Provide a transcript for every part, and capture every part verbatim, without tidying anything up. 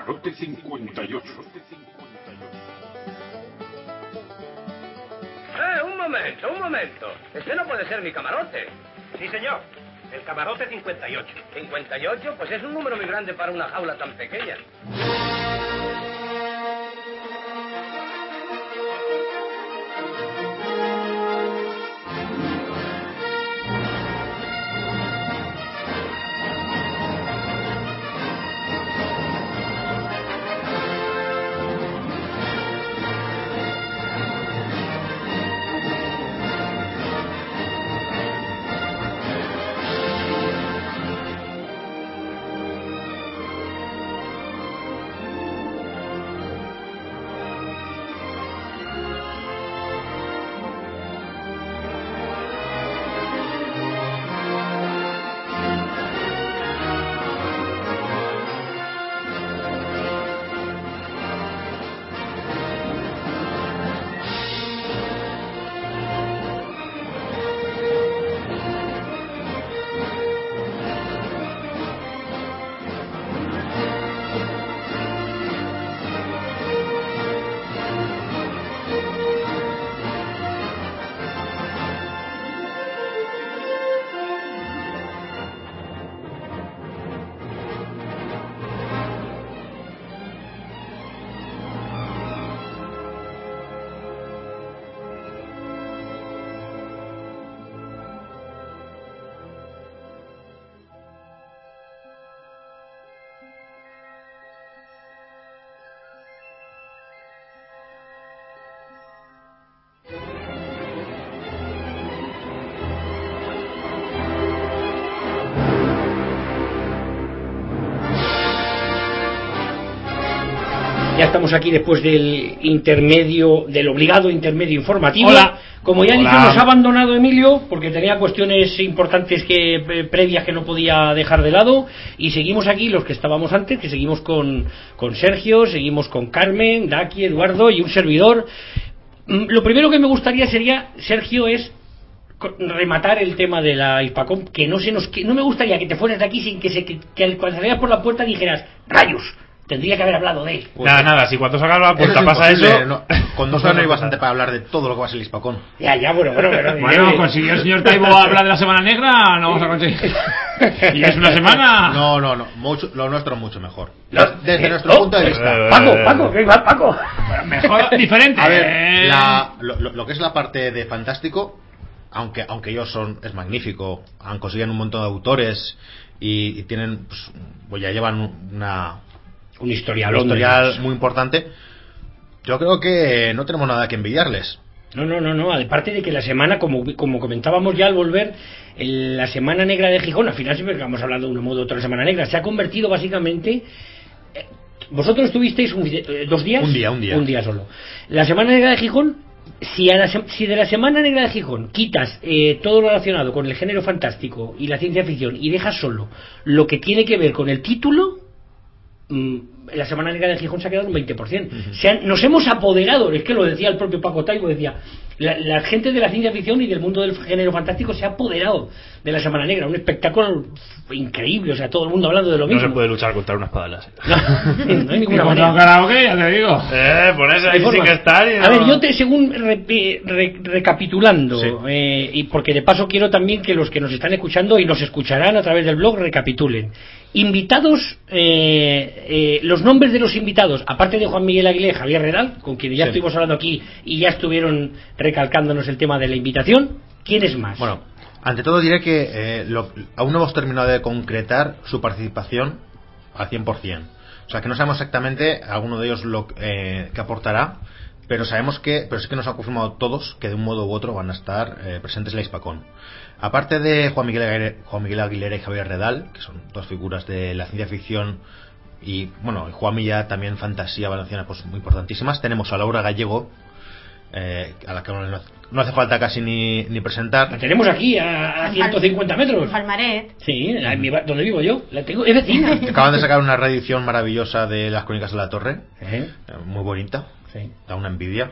Camarote cincuenta y ocho. Eh, un momento, un momento. Ese no puede ser mi camarote. Sí, señor. El camarote cincuenta y ocho. ¿cincuenta y ocho? Pues es un número muy grande para una jaula tan pequeña. Ya estamos aquí después del intermedio, del obligado intermedio informativo. Hola. Como ya Hola. dice, nos ha abandonado Emilio porque tenía cuestiones importantes que eh, previas que no podía dejar de lado, y seguimos aquí los que estábamos antes, que seguimos con, con Sergio, seguimos con Carmen, Daki, Eduardo y un servidor. Mm, Lo primero que me gustaría sería, Sergio, es co- rematar el tema de la Hispacom, que no se nos que no me gustaría que te fueras de aquí sin que se que, que cuando salieras por la puerta dijeras rayos, tendría que haber hablado de él. Pues nada, nada, si cuando salga la puerta Eso es pasa imposible, eso. no. Con dos horas no hay bastante para hablar de todo lo que va a ser el Hispacón. Ya, ya, bueno, bueno, bueno. Bueno, eh, consiguió el señor Taibo hablar de la Semana Negra, no vamos a conseguir. Y es una semana. No, no, no. Mucho, lo nuestro mucho mejor. Lo- Desde eh, nuestro oh, punto de vista. Paco, Paco, ¿qué va, Paco? Mejor, diferente. A ver, Eh, la- lo, lo- lo que es la parte de Fantástico, aunque aunque ellos son es magnífico, han conseguido un montón de autores y, y tienen, pues, pues ya llevan una Un historial, un historial muy importante. Yo creo que no tenemos nada que envidiarles. No, no, no, no. Aparte de que la semana, como, como comentábamos ya al volver, el- la Semana Negra de Gijón, al final siempre que vamos hablando de un modo u otro de Semana Negra, se ha convertido básicamente. eh, Vosotros tuvisteis un, eh, dos días. Un día, un día. Un día solo. La Semana Negra de Gijón. Si, a la se- si de la Semana Negra de Gijón quitas eh, todo lo relacionado con el género fantástico y la ciencia ficción y dejas solo lo que tiene que ver con el título, mm, la Semana Negra de Gijón se ha quedado un veinte por ciento. Uh-huh. Se han- nos hemos apoderado, es que lo decía el propio Paco Taibo, decía, la, la gente de la ciencia ficción y del mundo del género fantástico se ha apoderado de la Semana Negra, un espectáculo increíble, o sea, todo el mundo hablando de lo no mismo. se puede luchar contra una espada láser. No, no hay Y ninguna contra un manera. karaoke, ya te digo. Eh, por eso Hay ahí sí forma. que está. y no- A ver, yo te, según re- eh, re- recapitulando, Sí. eh, y porque de paso quiero también que los que nos están escuchando y nos escucharán a través del blog recapitulen. Invitados, eh, eh, los nombres de los invitados, aparte de Juan Miguel Aguilé y Javier Redal, con quienes ya Sí. estuvimos hablando aquí y ya estuvieron recalcándonos el tema de la invitación, ¿quiénes más? Bueno, ante todo diré que eh, lo- aún no hemos terminado de concretar su participación al cien por ciento. O sea, que no sabemos exactamente alguno de ellos lo eh, que aportará, pero sabemos que, pero sí que nos han confirmado todos que de un modo u otro van a estar eh, presentes en la Hispacón. Aparte de Juan Miguel, Aguilera, Juan Miguel Aguilera y Javier Redal, que son dos figuras de la ciencia ficción, y bueno, Juan Milla también fantasía valenciana, pues muy importantísimas, tenemos a Laura Gallego, eh, a la que no, no hace falta casi ni, ni presentar. La tenemos aquí a, a ciento cincuenta metros. Palmaret. Sí, en mi ba- donde vivo yo, la tengo, es vecina. Acaban de sacar una reedición maravillosa de Las Crónicas de la Torre, ¿Eh? eh, muy bonita, Sí. da una envidia.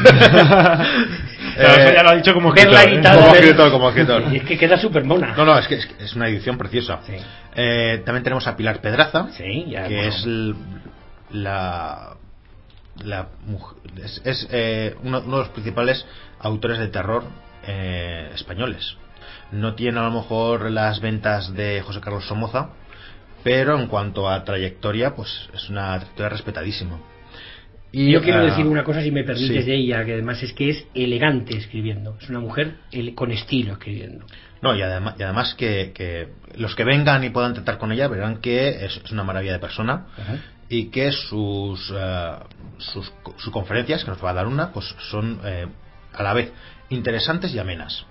Claro, eso ya lo ha dicho como verla escritor, ¿eh? editada, Como ver- escritor, como escritor. Y es que queda súper mona. No, no, es que es, es una edición preciosa. Sí. Eh, también tenemos a Pilar Pedraza, Sí, ya, que bueno. es el- la, la es, es eh, uno, uno de los principales autores de terror eh, españoles. No tiene a lo mejor las ventas de José Carlos Somoza, pero en cuanto a trayectoria, pues es una trayectoria respetadísima. Y yo quiero uh, decir una cosa, si me sí. permites, de ella, que además es que es elegante escribiendo. Es una mujer ele- con estilo escribiendo. No, y además, y además que, que los que vengan y puedan tratar con ella verán que es, es una maravilla de persona. Uh-huh. Y que sus, uh, sus sus conferencias, que nos va a dar una, pues son eh, a la vez interesantes y amenas.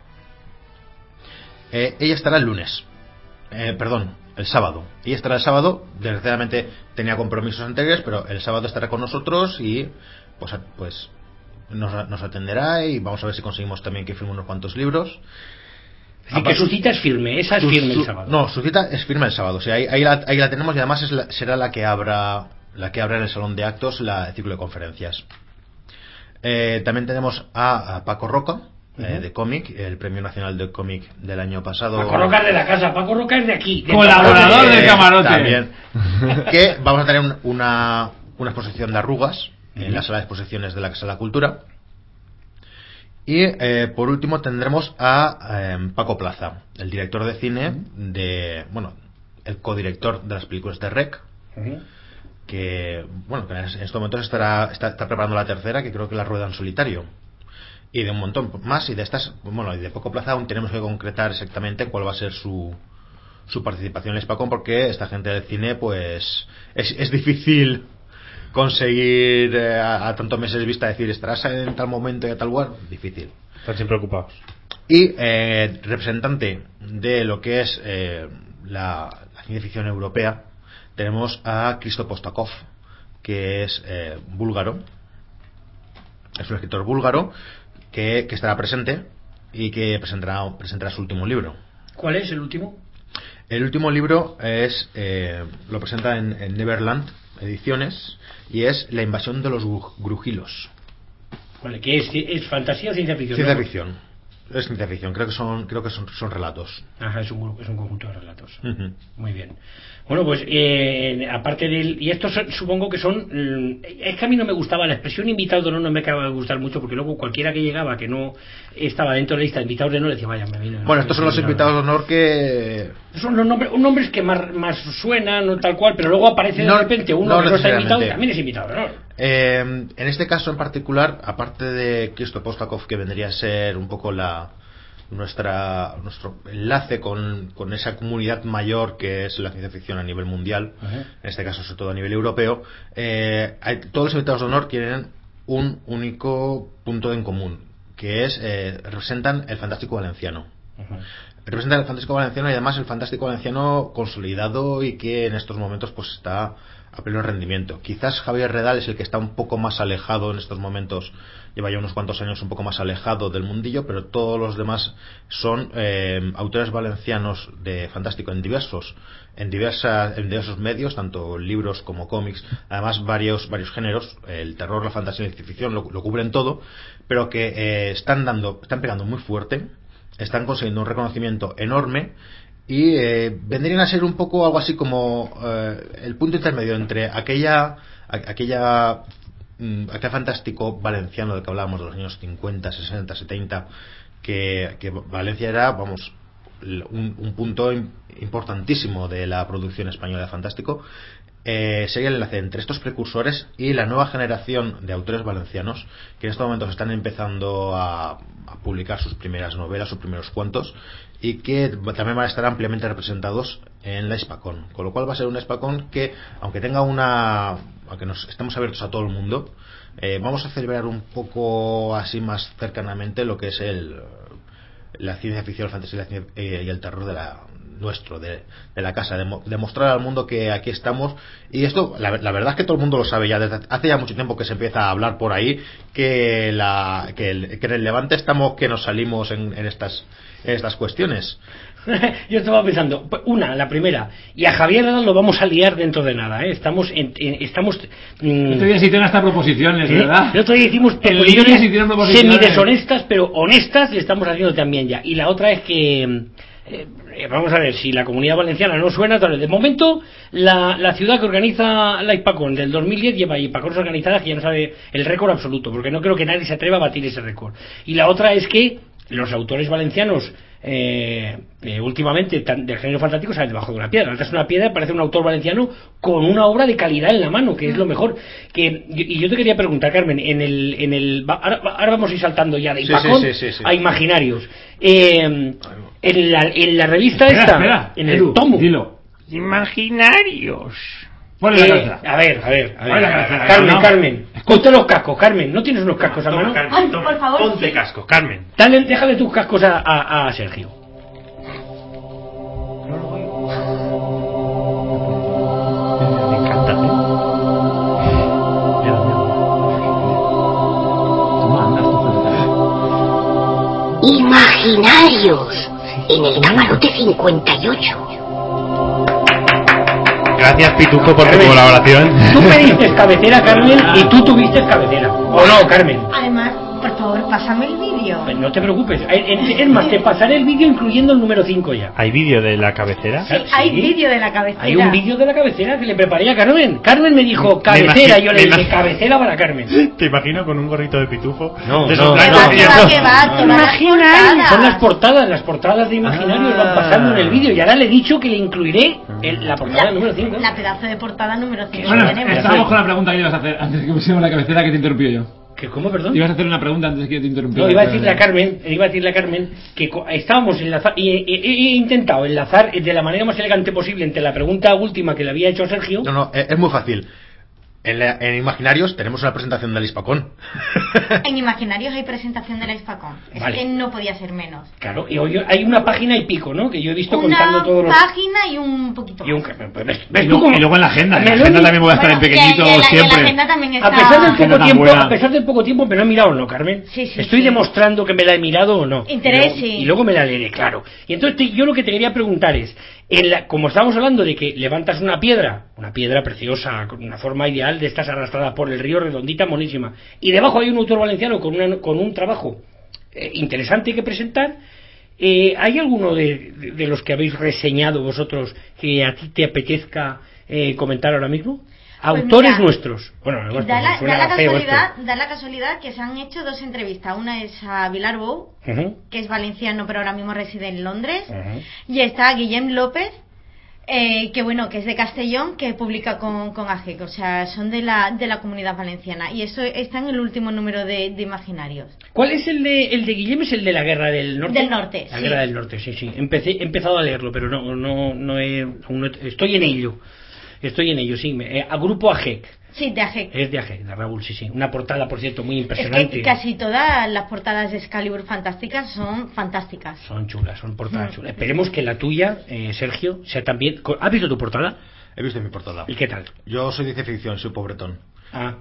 Eh, ella estará el lunes, eh, perdón, el sábado. Ella estará el sábado, desgraciadamente tenía compromisos anteriores, pero el sábado estará con nosotros y pues, pues nos, nos atenderá y vamos a ver si conseguimos también que firme unos cuantos libros. Así Aparte, que su cita es firme, esa es su, firme su, el sábado. No, su cita es firme el sábado, o sea, ahí, ahí, la, ahí la tenemos y además es la, será la que abra la que abra en el salón de actos la, el ciclo de conferencias. Eh, también tenemos a, a Paco Roca, uh-huh. eh, de cómic, el Premio Nacional de Cómic del año pasado. Paco Roca es de la casa, Paco Roca es de aquí. De Colaborador del Camarote. También. Que vamos a tener un, una, una exposición de arrugas uh-huh. en la sala de exposiciones de la Casa de la Cultura. Y eh, por último tendremos a eh, Paco Plaza, el director de cine uh-huh. de, bueno, el codirector de las películas de Rec. Uh-huh. Que bueno, que en estos momentos estará está, está preparando la tercera, que creo que la rueda en solitario, y de un montón más, y de estas, bueno, y de Paco Plaza aún tenemos que concretar exactamente cuál va a ser su su participación en Spacon, porque esta gente del cine pues es, es difícil conseguir eh, a, a tantos meses de vista decir estarás en tal momento y a tal lugar, difícil. Están siempre ocupados. Y eh, representante de lo que es eh, la, la ciencia ficción europea, tenemos a Christo Postakov, que es eh, búlgaro, es un escritor búlgaro que, que estará presente y que presentará, presentará su último libro. ¿Cuál es el último? El último libro es eh, lo presenta en, en Neverland Ediciones y es La invasión de los grujilos. Vale, ¿qué es? ¿Es fantasía o ciencia ficción? Ciencia ¿no? ficción. Es ciencia ficción, creo que son creo que son, son relatos. Ajá, es un, es un conjunto de relatos. Uh-huh. Muy bien. Bueno, pues eh, aparte del... Y estos son, supongo que son... Es que a mí no me gustaba la expresión invitado de honor, no me acaba de gustar mucho, porque luego cualquiera que llegaba que no estaba dentro de la lista de invitados de honor decía, vaya, me vino... Bueno, estos son los invitados de honor que... Son los nombres, nombres que más, más suenan o tal cual, pero luego aparece de no, repente uno no que no está invitado y también es invitado de honor. Eh, en este caso en particular, aparte de Christo Postakov, que vendría a ser un poco la... nuestra nuestro enlace con, con esa comunidad mayor que es la ciencia ficción a nivel mundial, uh-huh. en este caso sobre todo a nivel europeo, eh, hay, todos los invitados de honor tienen un único punto en común, que es eh, representan el fantástico valenciano. Uh-huh. Representan el fantástico valenciano y además el fantástico valenciano consolidado y que en estos momentos pues está a pleno rendimiento. Quizás Javier Redal es el que está un poco más alejado en estos momentos, lleva ya unos cuantos años un poco más alejado del mundillo, pero todos los demás son eh, autores valencianos de fantástico en diversos en diversas en diversos medios, tanto libros como cómics, además varios varios géneros, el terror, la fantasía y la ciencia ficción lo, lo cubren todo, pero que eh, están dando están pegando muy fuerte, están consiguiendo un reconocimiento enorme. Y eh, vendrían a ser un poco algo así como eh, el punto intermedio entre aquella aquella mm, aquel fantástico valenciano del que hablábamos de los años cincuenta, sesenta, setenta, que, que Valencia era, vamos, un, un punto importantísimo de la producción española de fantástico. Eh, sería el enlace entre estos precursores y la nueva generación de autores valencianos que en estos momentos están empezando a, a publicar sus primeras novelas, sus primeros cuentos, y que también van a estar ampliamente representados en la Spacon, con lo cual va a ser una Spacon que, aunque tenga una aunque nos estemos abiertos a todo el mundo, eh, vamos a celebrar un poco así más cercanamente lo que es el la ciencia ficción, la fantasía y, la, eh, y el terror de la nuestro, de, de la casa, de, de mostrar al mundo que aquí estamos. Y esto, la, la verdad es que todo el mundo lo sabe ya, desde hace ya mucho tiempo que se empieza a hablar por ahí, que la que, el, que en el Levante estamos que nos salimos en, en estas en estas cuestiones. Yo estaba pensando, una, la primera, y a Javier lo vamos a liar dentro de nada, ¿eh? Estamos en, en, estamos mmm, el otro día se hicieron hasta proposiciones, ¿eh? ¿verdad? El otro día hicimos proposiciones semideshonestas, pero honestas, y estamos haciendo también ya. Y la otra es que eh, vamos a ver, si la Comunidad Valenciana no suena, tal vez. De momento, la, la ciudad que organiza la Hispacón del dos mil diez lleva Hispacóns organizadas que ya no sabe el récord absoluto, porque no creo que nadie se atreva a batir ese récord. Y la otra es que los autores valencianos eh, eh, últimamente tan, del género fantástico salen debajo de una piedra. Antes una piedra parece un autor valenciano con una obra de calidad en la mano, que es lo mejor. Que, y yo te quería preguntar, Carmen, en el, en el ahora, ahora vamos a ir saltando ya de Hispacón sí, sí, sí, sí, sí. a Imaginarios. Eh, en, la, en la revista espera, esta, espera, en Edu, el tomo. Dilo. Imaginarios. Ponle la cabeza. Eh, a ver, a ver, a ver. La cabeza, Carmen, no. Carmen, ponte los cascos, Carmen. ¿No tienes unos cascos Toma, a mano? Carmen, Ay, toma, por favor, ponte sí. cascos, Carmen. Dale, déjale tus cascos a, a, a Sergio. Me encanta, ¿eh? Imaginarios en el camarote cincuenta y ocho. Gracias, Pitufo, por tu Carmen, colaboración. Tú pediste cabecera, Carmen, y tú tuviste cabecera. ¿O no, Carmen? Además, por favor, pásame el vídeo. Pues no te preocupes. Es más, te pasaré el vídeo incluyendo el número cinco ya. ¿Hay vídeo de la cabecera? Sí, hay vídeo de la cabecera. Hay un vídeo de la cabecera que le preparé a Carmen. Carmen me dijo cabecera, y yo le dije cabecera para Carmen. Te imagino con un gorrito de pitufo. No, de no, esos Que blancos va, que que ya va, no- que va, todas las portadas. Son las portadas, las portadas de Imaginarios Ah. van pasando en el vídeo. Y ahora le he dicho que le incluiré el- la portada número cinco. La pedazo de portada número cinco. Bueno, tenemos. estábamos con la pregunta que ibas a hacer antes de que pusiéramos la cabecera que te interrumpió yo. ¿Que cómo, perdón? Ibas a hacer una pregunta antes de que te interrumpiera. No, iba a decirle a Carmen, iba a decirle a Carmen que co- estábamos enlazando, y he, he- he intentado enlazar de la manera más elegante posible entre la pregunta última que le había hecho a Sergio. No, no, es, es muy fácil. En, la- en Imaginarios tenemos una presentación del Hispacón. En Imaginarios hay presentación de la Hispacón. Es Vale. que no podía ser menos. Claro, y hoy hay una página y pico, ¿no? Que yo he visto Una contando todos los... página y un poquito Y un... más. ¿Ves, Y ves tú luego, cómo? y luego en la agenda. En Me la lo he agenda mi- también voy a estar Bueno, en pequeñito y en la- y en la siempre. agenda también está... A pesar del Agenda poco tan tiempo, buena. a pesar del poco tiempo, me lo he mirado o no, Carmen. Sí, sí, Estoy sí. demostrando que me la he mirado o no. Interés, y luego, sí. y luego me la leeré, claro. Y entonces te- yo lo que te quería preguntar es, en la- como estábamos hablando de que levantas una piedra, una piedra preciosa, con una forma ideal de estas arrastradas por el río, redondita, monísima, y debajo hay un autor valenciano con, una- con un trabajo eh, interesante que presentar. Eh, ¿Hay alguno de, de- de los que habéis reseñado vosotros que a ti te apetezca eh, comentar ahora mismo? Pues Autores mira, nuestros. Bueno, nuestros, Da la, suena da la feo casualidad, da la casualidad que se han hecho dos entrevistas. Una es a Vilar Bou, esto. Ujú, que es valenciano pero ahora mismo reside en Londres, ujú. y está Guillem López, eh, que bueno, que es de Castellón, que publica con, con A G E C, o sea, son de la, de la Comunidad Valenciana, y eso está en el último número de, de Imaginarios. ¿Cuál es el de el de Guillem? ¿Es el de la Guerra del Norte? Del Norte, La sí. Guerra del Norte, sí, sí. Empecé, he empezado a leerlo, pero no, no, no he, aún no he- estoy en ello. Estoy en ello, sí. Me- eh, a grupo A G E C. Sí, de A G E C. Es de A G E C, de Raúl, sí, sí. Una portada, por cierto, muy Es impresionante. que casi todas las portadas de Excalibur fantásticas son fantásticas. Son chulas, son portadas Mm. chulas. Esperemos que la tuya, eh, Sergio, sea también... ¿Has visto tu portada? He visto mi portada. ¿Y qué tal? Yo soy de ciencia ficción, soy pobretón. Ah.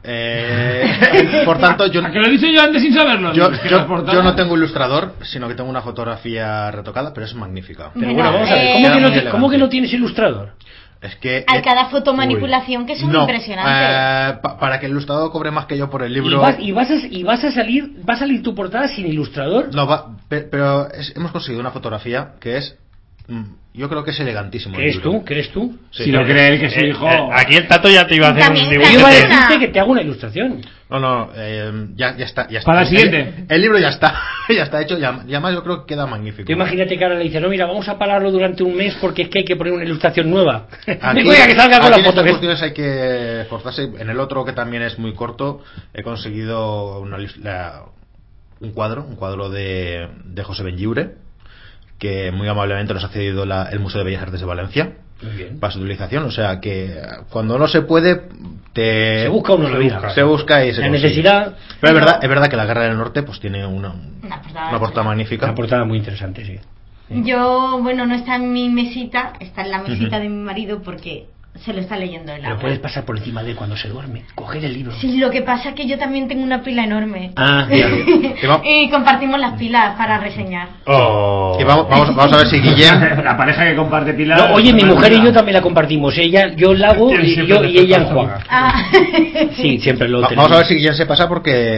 Eh, por tanto, yo, ¿A que lo hice yo antes sin saberlo? yo, Es que yo- las portadas- yo no tengo ilustrador, sino que tengo una fotografía retocada, pero es magnífica. Pero Bueno, bueno, vamos a ver, eh, ¿cómo, que no, Muy ti- ¿cómo que elegante. no tienes ilustrador? Es que Hay eh, cada fotomanipulación que es no, impresionante. eh, pa- para que el ilustrador cobre más que yo por el ¿Y libro. vas, y, vas a, ¿Y vas a salir va a salir tu portada sin ilustrador? No, va, pe- pero es- hemos conseguido una fotografía que es, mm, yo creo que es elegantísimo. el ¿Crees libro. tú? ¿Crees tú? Sí. Si lo cree él, que su hijo... Eh, aquí el Tato ya te iba a hacer También- un dibujo. Yo iba a Una- decirte que te hago una ilustración. No, no, eh, ya, ya está, ya está. Para la El- siguiente. El, libro ya está, ya está hecho, ya- y además yo creo que queda magnífico. Tú imagínate que ahora le dice, no, mira, vamos a pararlo durante un mes porque es que hay que poner una ilustración nueva. Aquí, Venga, que salga con aquí la en foto. estas que- cuestiones hay que esforzarse. En el otro, que también es muy corto, he conseguido una, lis- la- un cuadro, un cuadro de, de José Benlliure, que muy amablemente nos ha cedido la- el Museo de Bellas Artes de Valencia Muy bien. para su utilización. O sea que cuando no se puede, te Se busca uno la vida. se busca y se La consigue. necesidad. Pero es verdad, es verdad que la Guerra del Norte pues tiene una, Una portada. una portada magnífica. Una portada muy interesante, sí. Yo, bueno, no está en mi mesita, está en la mesita Ujú. de mi marido porque se lo está leyendo él Pero ahora. puedes pasar por encima de él cuando se duerme, coger el libro. Sí, lo que pasa es que yo también tengo una pila enorme. Ah, ya. Y va- Y compartimos las pilas para reseñar. Oh. Y vamos, vamos, vamos a ver si Guillem. La pareja que comparte pilas... No, oye, mi mujer y yo también la compartimos. Ella, yo la hago y, Siempre yo, te y ella toca. enjuaga. Ah. Sí, siempre lo Va- tenemos. Vamos a ver si Guillem se pasa porque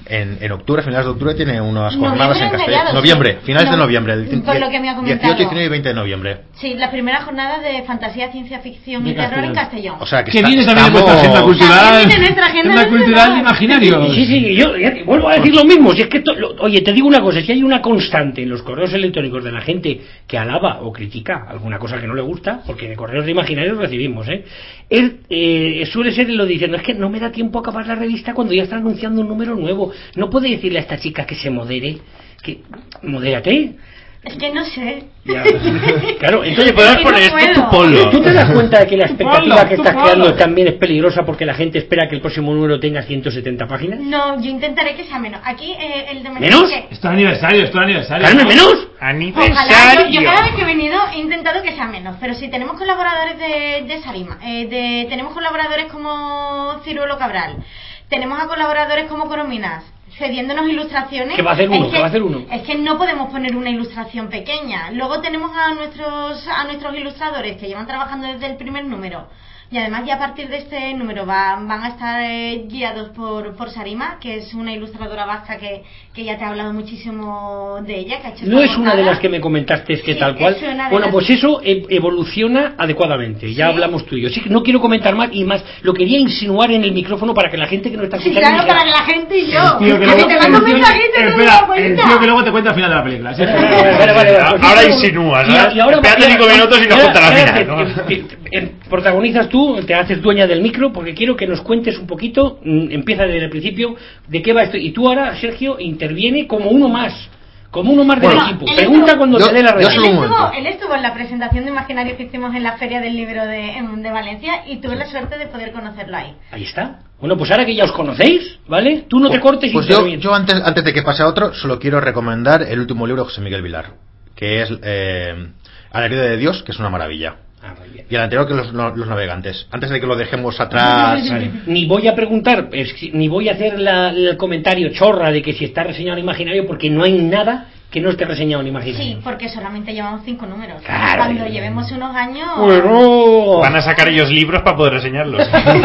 en, en octubre, finales de octubre, tiene unas Noviembre jornadas en o Castellón. mediados, Noviembre, sí. finales No, de noviembre. El por lo que me ha comentado. dieciocho, diecinueve y veinte de noviembre. Sí, las primeras jornadas de fantasía, ciencia ficción De y terror en Castellón. Castellón. O sea, que, Que está- viene también en estamos- vuestra agenda cultural. También viene nuestra agenda Agenda cultural cultural. de imaginarios. Sí, sí, yo ya te- vuelvo a decir lo mismo. Si es que to- lo- oye, te digo una cosa, si hay una constante en los correos electrónicos de la gente que alaba o critica alguna cosa que no le gusta, porque de correos de imaginarios recibimos, ¿eh? Es, eh, suele ser lo diciendo, es que no me da tiempo a acabar la revista cuando ya está anunciando un número nuevo. No puede decirle a esta chica que se modere, que modérate. Es que no sé. Ya. Claro, entonces Podrás Es que no poner esto puedo. tu polo. ¿Tú te das cuenta de que la expectativa Pablo, que tú, estás Pablo. creando también es peligrosa porque la gente espera que el próximo número tenga ciento setenta páginas? No, yo intentaré que sea menos. Aquí eh, el de ¿Menos? que- Esto es aniversario, esto es aniversario. ¿Carmen, menos? Ojalá, yo, yo Aniversario. cada vez que he venido he intentado que sea menos, pero si tenemos colaboradores de, de Sarima, eh, de, tenemos colaboradores como Ciruelo Cabral, tenemos a colaboradores como Corominas, cediéndonos ilustraciones. ¿Qué va a hacer uno? Es ¿Qué va a hacer uno? Es que no podemos poner una ilustración pequeña. Luego tenemos a nuestros a nuestros ilustradores que llevan trabajando desde el primer número. Y además ya a partir de este número va, van a estar eh, guiados por, por Sarima, que es una ilustradora vasca que, que ya te ha hablado muchísimo de ella, que ha hecho No esta es una de portada. las que me comentaste que Sí, tal cual. es una de Bueno, las- pues eso e- evoluciona adecuadamente. Ya ¿Sí? hablamos tú y yo. Sí, que no quiero comentar más y más. Lo quería insinuar en el micrófono para que la gente que no está Sí, escuchando. claro, dijera, para que la gente y yo. El tío que Que luego- te mando un el tío- mensajito y no me espera, doy el cuenta. tío que luego te cuenta al final de la película. ¿sí? Vale, vale, vale, vale. Ahora insinúas, Y a- ¿sabes? y ahora- Espérate y a- cinco minutos y nos ahora- cuenta la ahora final, ¿no? te- te- te- te- Protagonizas tú, te haces dueña del micro porque quiero que nos cuentes un poquito, mm, empieza desde el principio, de qué va esto. Y tú ahora, Sergio, interviene como uno más, como uno más del Bueno, equipo. él Pregunta estuvo- cuando yo- te dé la yo red. solo Él un estuvo, momento. él estuvo en la presentación de Imaginarios que hicimos en la Feria del Libro de, en- de Valencia y tuve la suerte de poder conocerlo ahí. Ahí está. Bueno, pues ahora que ya os conocéis, ¿vale? Tú no te cortes y Pues yo, interviene. yo antes, antes de que pase a otro, solo quiero recomendar el último libro de José Miguel Vilar, que es eh, Al herido de Dios, que es una maravilla. Ah, muy bien. Y el anterior, que los, los navegantes. Antes de que lo dejemos atrás. Vale. Ni voy a preguntar, es que- ni voy a hacer la- el comentario chorra de que si está reseñado en Imaginario, porque no hay nada que no esté reseñado en Imaginario. Sí, porque solamente llevamos cinco números. Claro. Cuando llevemos unos años... Bueno. Van a sacar ellos libros para poder reseñarlos.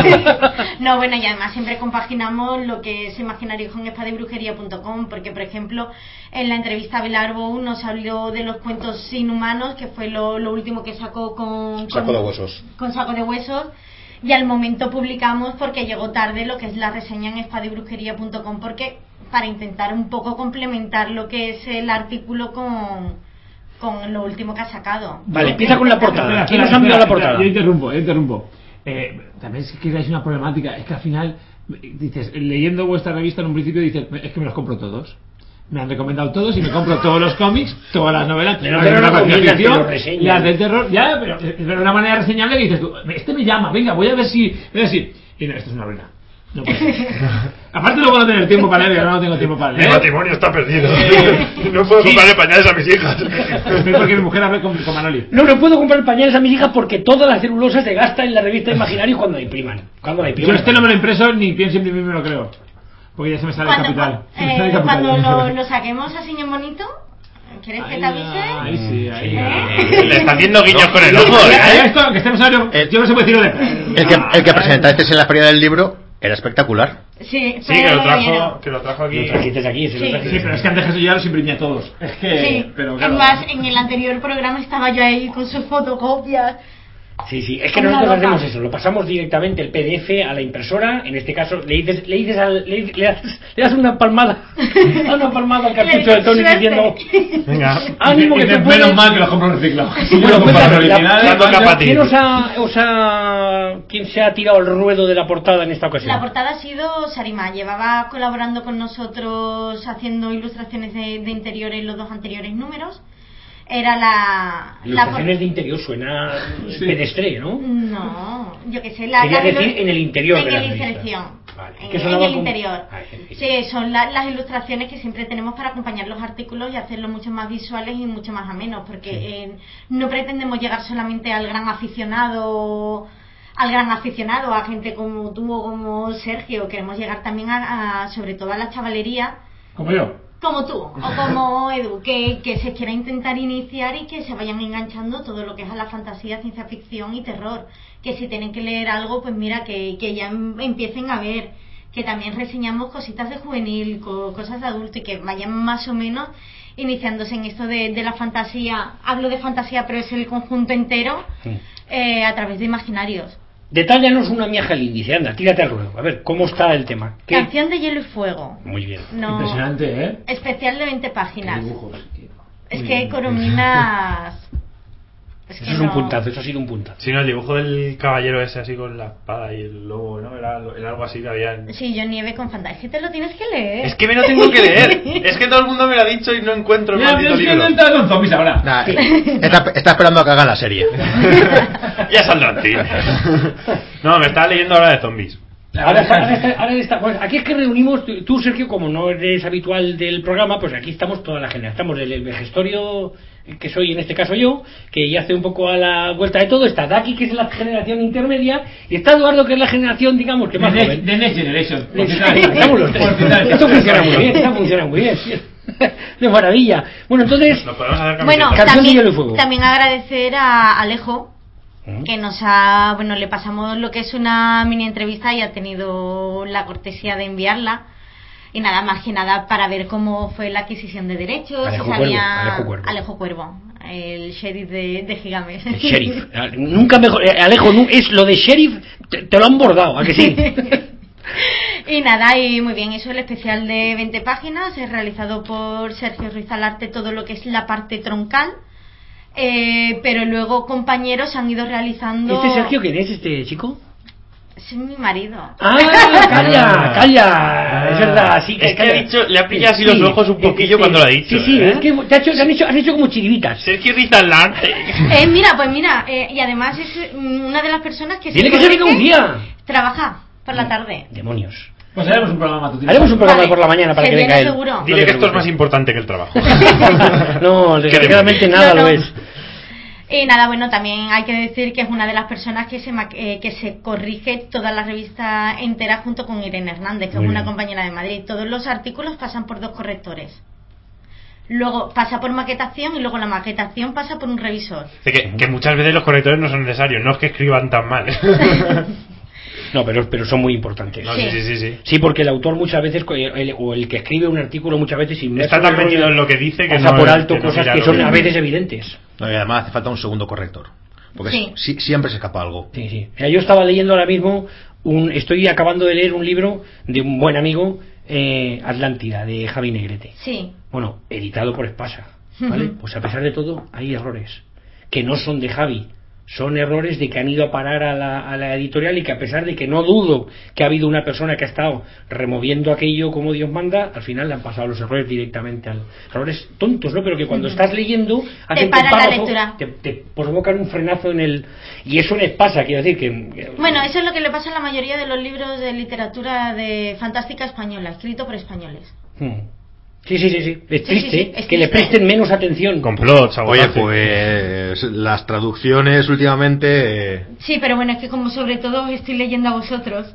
No, bueno, y además siempre compaginamos lo que es Imaginario con espada y brujería punto com, porque por ejemplo en la entrevista a Belar Bou nos habló de los cuentos inhumanos, que fue lo, lo último que sacó con, Saco con de huesos. con Saco de Huesos, y al momento publicamos porque llegó tarde lo que es la reseña en espada y brujería punto com, porque para intentar un poco complementar lo que es el artículo con, con lo último que ha sacado. Vale, empieza con la portada. Espera, ¿Quién espera, nos ha enviado la espera, portada? Yo interrumpo, yo interrumpo. Eh, también es que hay una problemática, es que al final, dices, leyendo vuestra revista en un principio dices, es que me los compro todos. Me han recomendado todos y me compro todos los cómics, todas las novelas, Pero las que no de la recomiendas, ficción, pero reseñas. las del terror, ya, pero es de una manera reseñable que dices tú, este me llama, venga, voy a ver si, voy a ver si, y no, esto es una ruina. No puede ser. Aparte luego no tener tiempo para leer, ahora no tengo tiempo para Mi leer. matrimonio está perdido. No puedo comprarle pañales a mis hijas. Es porque mi mujer habla con, con Manoli. No, no puedo comprar pañales a mis hijas porque toda la celulosa se gasta en la revista Imaginario cuando la impriman. Cuando la Yo impriman. este no me lo he impreso ni pienso imprimirme, lo creo. Porque ya se me sale el Cuando, capital. Se me eh, sale el capital. cuando lo, lo saquemos así en bonito, ¿quieres que te avise? Ahí sí, ahí. Sí. ¿Eh? Le está haciendo guiños con el Yo- ojo, yo- ¿eh? Esto, que estemos hablando, Eh, yo no sé decirlo de. El que, el que presentaste en la feria del libro era espectacular. Sí, Sí, que lo pero trajo, bueno. que lo trajo aquí. Lo trajiste aquí, se lo Sí. trajiste. Sí, pero es que antes yo ya los imprimía todos. Es que. Sí, pero claro. además en el anterior programa estaba yo ahí con sus fotocopias. Sí, sí, es que Como nosotros una loca. hacemos eso, lo pasamos directamente el P D F a la impresora, en este caso le dices, le dices al, le, le das, le das una palmada, da una palmada al cartucho de Tony Suerte. diciendo, Venga. ánimo que Dices, te puedes. menos mal que los compro reciclados. Bueno, Yo compro cuéntame, los la- originales. la- toca para ti. ¿quién os ha, os ha, quién se ha tirado el ruedo de la portada en esta ocasión? La portada ha sido Sarima, llevaba colaborando con nosotros haciendo ilustraciones de, de interior en los dos anteriores números. Era la... la Ilustraciones de interior suena Sí. pedestre, ¿no? No, yo qué sé, la... Quería la- decir en el interior en de la el revista. inserción. Vale. En, ¿Qué en sonaba el como? interior. Ah, en el interior. Sí, son la- las ilustraciones que siempre tenemos para acompañar los artículos y hacerlos mucho más visuales y mucho más amenos, porque eh, no pretendemos llegar solamente al gran aficionado, al gran aficionado, a gente como tú o como Sergio. Queremos llegar también a, a sobre todo a la chavalería, Como yo. como tú o como Edu, que, que se quiera intentar iniciar y que se vayan enganchando todo lo que es a la fantasía, ciencia ficción y terror, que si tienen que leer algo, pues mira, que, que ya em- empiecen a ver, que también reseñamos cositas de juvenil, co- cosas de adulto y que vayan más o menos iniciándose en esto de, de la fantasía. Hablo de fantasía, pero es el conjunto entero, Sí. eh, a través de imaginarios. Detállanos una miaja el índice, anda, tírate al ruedo. A ver, ¿cómo está el tema? ¿Qué? Canción de Hielo y Fuego. Muy bien. No, Impresionante, ¿eh? especial de veinte páginas. Dibujos. Es Muy que bien. Corominas... Es Eso que es un no- puntazo, eso ha sido un puntazo. Si no, el dibujo del caballero ese así con la espada y el lobo, ¿no? Era, era algo así que había en... Sí, yo Nieve con fantasía. Es que te lo tienes que leer. Es que me lo tengo que leer. Es que todo el mundo me lo ha dicho y no encuentro el Ya, maldito pero es que libro. no está con zombies ahora. Nah, está, está esperando a que hagan la serie. Ya saldrá en cine. No, me estaba leyendo ahora de zombies. Ahora, está- ahora, está- ahora está- pues aquí es que reunimos, tú, tú, Sergio, como no eres habitual del programa, pues aquí estamos toda la generación. Estamos el, el vejestorio, que soy en este caso yo, que ya hace un poco a la vuelta de todo. Está Daki, que es la generación intermedia, y está Eduardo, que es la generación, digamos, que más The joven. Next, The Next Generation. Por Sí, citar- estamos los tres. por citar- Esto funciona muy bien, esto funciona muy bien. De maravilla. Bueno, entonces, Nos podemos hacer Bueno, camisetas. Canción de Hielo y también, Fuego. también agradecer a Alejo, ¿Mm? que nos ha, bueno, le pasamos lo que es una mini entrevista y ha tenido la cortesía de enviarla. Y nada más que nada para ver cómo fue la adquisición de derechos. Alejo si sabía- Cuervo, Alejo Cuervo. Alejo Cuervo, el sheriff de, de Gigames. el sheriff. Nunca mejor. eh, Alejo, nu- es lo de sheriff, te, te lo han bordado, ¿a que sí? Y nada, y muy bien, eso el especial de veinte páginas, es realizado por Sergio Ruiz Alarte, todo lo que es la parte troncal, eh, pero luego compañeros han ido realizando... ¿Este Sergio quién es, este chico? Es mi marido. ¡Ah, calla, calla! Es verdad, sí. Es que ha dicho- le ha pillado así los ojos un poquillo cuando lo ha dicho, Sí, sí, ¿eh? es que te ha hecho, te han hecho, has hecho como chiribitas. Sergio Rizalarte. Eh, mira, pues mira, eh, y además es mm, una de las personas que... Tiene se que ser corrige, un día. Trabaja por la tarde. Demonios. Pues haremos un programa matutino. Haremos un programa Vale, por la mañana para se que venga viene él. seguro. No Dile te que esto es más preocupes. importante que el trabajo. No, desgraciadamente nada No, no. lo es. Y nada, bueno, también hay que decir que es una de las personas que se ma- eh, que se corrige toda la revista entera junto con Irene Hernández, que Muy es una bien. compañera de Madrid. Todos los artículos pasan por dos correctores. Luego pasa por maquetación y luego la maquetación pasa por un revisor. De que, que muchas veces los correctores no son necesarios, no es que escriban tan mal. No, pero, pero son muy importantes. No, sí, sí, sí, sí. Sí, porque el autor muchas veces, co- el- o el que escribe un artículo muchas veces inmerso Está tan en el metido rollo, en lo que dice que pasa no por es- alto que no cosas mira que lo son que- a veces evidentes. No, y además hace falta un segundo corrector. Porque Sí. si- siempre se escapa algo. Sí, sí. Mira, yo estaba leyendo ahora mismo, un, estoy acabando de leer un libro de un buen amigo, eh, Atlántida, de Javi Negrete. Sí. Bueno, editado por Espasa, ¿vale? Ujú. Pues a pesar de todo, hay errores que no son de Javi, son errores de que han ido a parar a la, a la editorial y que a pesar de que no dudo que ha habido una persona que ha estado removiendo aquello como Dios manda, al final le han pasado los errores directamente al... Errores tontos, ¿no? Pero que cuando Ujú. estás leyendo... hacen para que un la párrafo lectura. Te, te provocan un frenazo en el... Y eso en Espasa, quiero decir que... que- Bueno, eso es lo que le pasa a la mayoría de los libros de literatura de fantástica española, escrito por españoles. Hmm. Sí, sí, sí, sí. Es Sí, triste sí, sí, es que le triste. presten menos atención. Complots, Oye, aguacate. pues las traducciones últimamente... eh, Sí, pero bueno, es que como sobre todo os estoy leyendo a vosotros,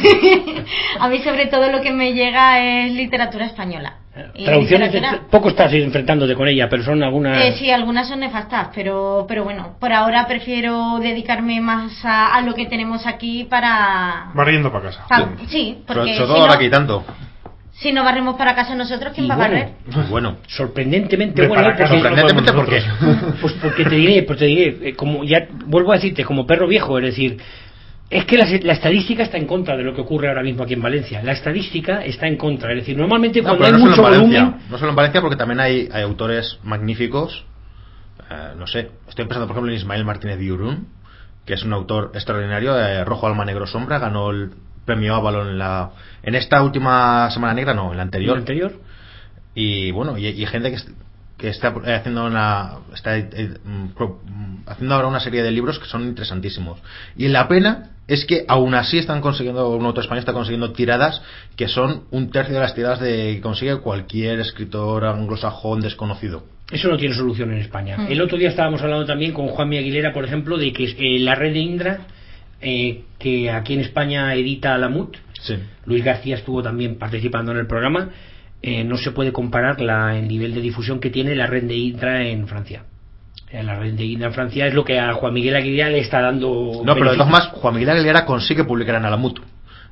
a mí sobre todo lo que me llega es literatura española. Y Traducciones, literatura- poco estás enfrentándote con ella, pero son algunas... Eh, sí, algunas son nefastas, pero pero bueno, por ahora prefiero dedicarme más a, a lo que tenemos aquí para... Barriendo para casa. pa- sí, sobre porque sobre si todo ahora no, que hay tanto. si no barremos para casa nosotros, ¿quién Y va a bueno, barrer? Bueno, sorprendentemente De bueno, para ¿eh? casa, porque, sorprendentemente, ¿por qué? nosotros. pues porque te diré, pues te diré, eh, como ya vuelvo a decirte, como perro viejo, es decir, es que la, la estadística está en contra de lo que ocurre ahora mismo aquí en Valencia. La estadística está en contra, es decir, normalmente no, cuando pero hay no mucho solo en Valencia. volumen, No solo en Valencia, porque también hay, hay autores magníficos. Eh, no sé, estoy pensando por ejemplo en Ismael Martínez de Irún, que es un autor extraordinario. eh, Rojo, Alma, Negro, Sombra, ganó el premio Avalon en la en esta última Semana Negra, no, en la anterior. ¿el anterior? Y bueno, y, y gente que, est- que está eh, haciendo una está eh, eh, mm, pro- mm, haciendo ahora una serie de libros que son interesantísimos. Y la pena es que aún así están consiguiendo, un autor español está consiguiendo tiradas que son un tercio de las tiradas de que consigue cualquier escritor anglosajón desconocido. Eso no tiene solución en España. Mm. El otro día estábamos hablando también con Juanmi Aguilera, por ejemplo, de que eh, la red de Indra, eh, que aquí en España edita Alamut, Sí. Luis García estuvo también participando en el programa, eh, no se puede comparar la, el nivel de difusión que tiene la red de Indra en Francia. Eh, La red de Indra en Francia es lo que a Juan Miguel Aguilera le está dando... No, pero de beneficio. todas formas, Juan Miguel Aguilera consigue publicar en Alamut.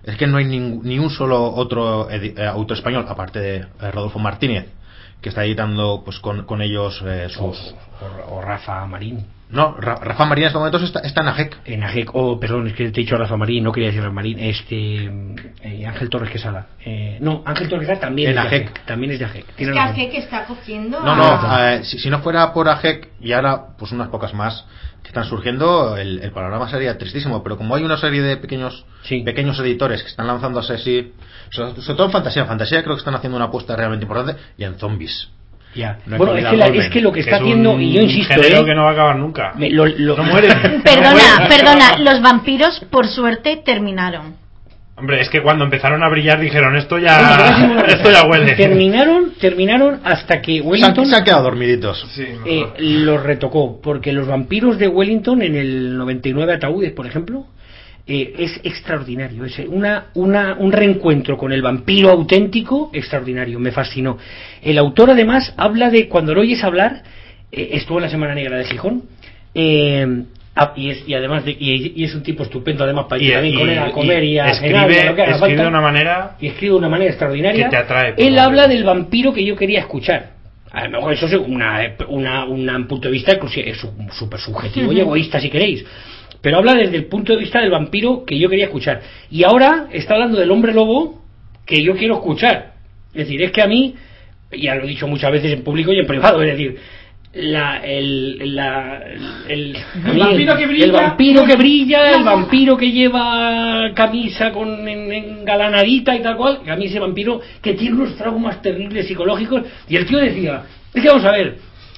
es que no hay ni, ni un solo otro edi- eh, autor español, aparte de eh, Rodolfo Martínez, que está editando pues con, con ellos eh, sus... O, o, o Rafa Marín. No, Ra- Rafa Marín en estos momentos está, está en A G E C. En A G E C, oh, perdón, es que te he dicho Rafa Marín, no quería decir Rafa Marín, este, eh, Ángel Torres Quesada. Eh, no, Ángel Torres Quesada también En es de A G E C. A G E C, también es de A G E C. Es Tiene que razón. hace que está cogiendo. No, a- no, eh, si, si no fuera por A G E C y ahora pues unas pocas más que están surgiendo, el, el panorama sería tristísimo, pero como hay una serie de pequeños Sí. pequeños editores que están lanzándose así, sobre, sobre todo en fantasía, en fantasía creo que están haciendo una apuesta realmente importante, y en zombies. Ya. No hay Bueno, que es olvidar que, la- Dolmen, es que lo que está es un haciendo, y yo insisto, género ¿eh? que no va a acabar nunca. Me- lo- lo- No muere. Perdona, perdona, los vampiros por suerte terminaron. Hombre, es que cuando empezaron a brillar dijeron, esto Oye, te voy a ya decir una cosa. esto ya huele. Terminaron, terminaron hasta que Se han, Wellington se han quedado dormiditos. Sí, mejor. eh, los retocó, porque los vampiros de Wellington en el noventa y nueve Ataúdes, por ejemplo, eh, es extraordinario, es una, una, un reencuentro con el vampiro auténtico extraordinario, me fascinó. El autor además habla de, cuando lo oyes hablar, eh, estuvo en la Semana Negra de Gijón, eh, ah, y, es, y además de, y, y es un tipo estupendo además para ir Y- también y- con él a y comer y, a escribe, cenar y a lo que haga escribe falta. de una manera Y escribe de una manera extraordinaria. que te atrae, por Él lo habla menos. del vampiro que yo quería escuchar. A lo mejor eso es una, una, una- un punto de vista inclusive es súper subjetivo y egoísta si queréis. Pero habla desde el punto de vista del vampiro que yo quería escuchar. Y ahora está hablando del hombre lobo que yo quiero escuchar. Es decir, es que a mí, ya lo he dicho muchas veces en público y en privado, es decir, la, el, la, el, a El mí vampiro que brilla. el vampiro que brilla, el vampiro que lleva camisa con en- engalanadita y tal cual, a mí ese vampiro que tiene unos traumas terribles psicológicos, y el tío decía, es que vamos a ver,